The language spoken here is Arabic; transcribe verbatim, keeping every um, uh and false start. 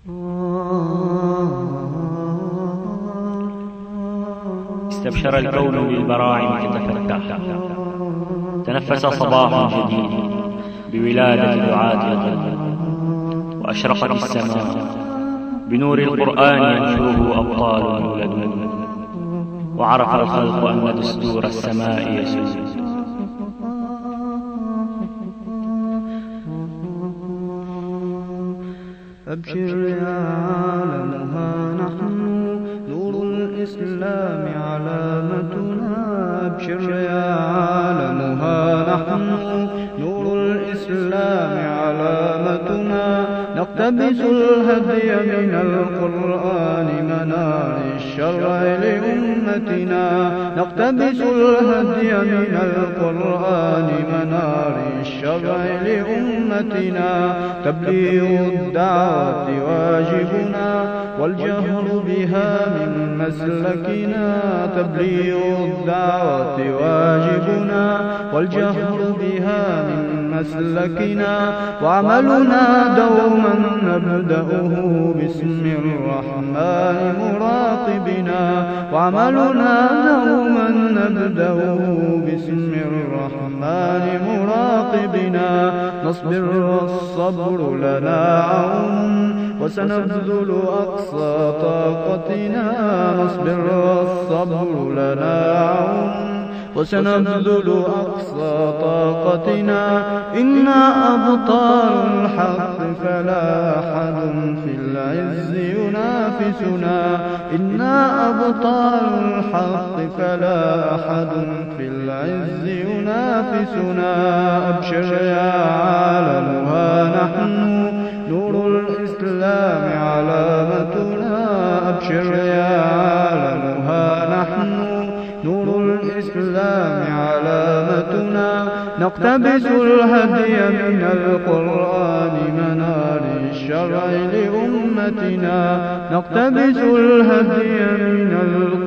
استبشر الكون بالبراعم تتفتح، تنفس صباح جديد بولادة دعاة الغد، وأشرقت السماء بنور القرآن ينشره أبطال يولدون، وعرف الخلق أن دستور السماء يسود. أبشر يا عالمها نحن نور الإسلام علامتنا، أبشر يا عالمها نحن نور الإسلام علامتنا، نقتبس الهدي من القرآن منار الشرع لأمتنا، نقتبس الهدي من القرآن منار الشرع لأمتنا، تبليغ الدعوة واجبنا والجهر بها من مسلكنا، تبليغ الدعوة واجبنا والجهر بها من مسلكنا، وعملنا دوما نبدأه باسم الرحمن مراقبنا، وعملنا دوما نبدأه باسم الرحمن مراقبنا، نصبر والصبر لنا عون وسنبذل أقصى طاقتنا، نصبر والصبر لنا عون وسنبذل أقصى طاقتنا، إنا أبطال الحق فلا أحد في العز ينافسنا، إنا أبطال الحق فلا أحد في العز ينافسنا، أبشر يا عالمها نحن نور الإسلام علامتنا، أبشر يا عالمها نحن نور الإسلام علامتنا، نقتبس الهدي من القرآن منار الشرع لأمتنا، نقتبس الهدي من القرآن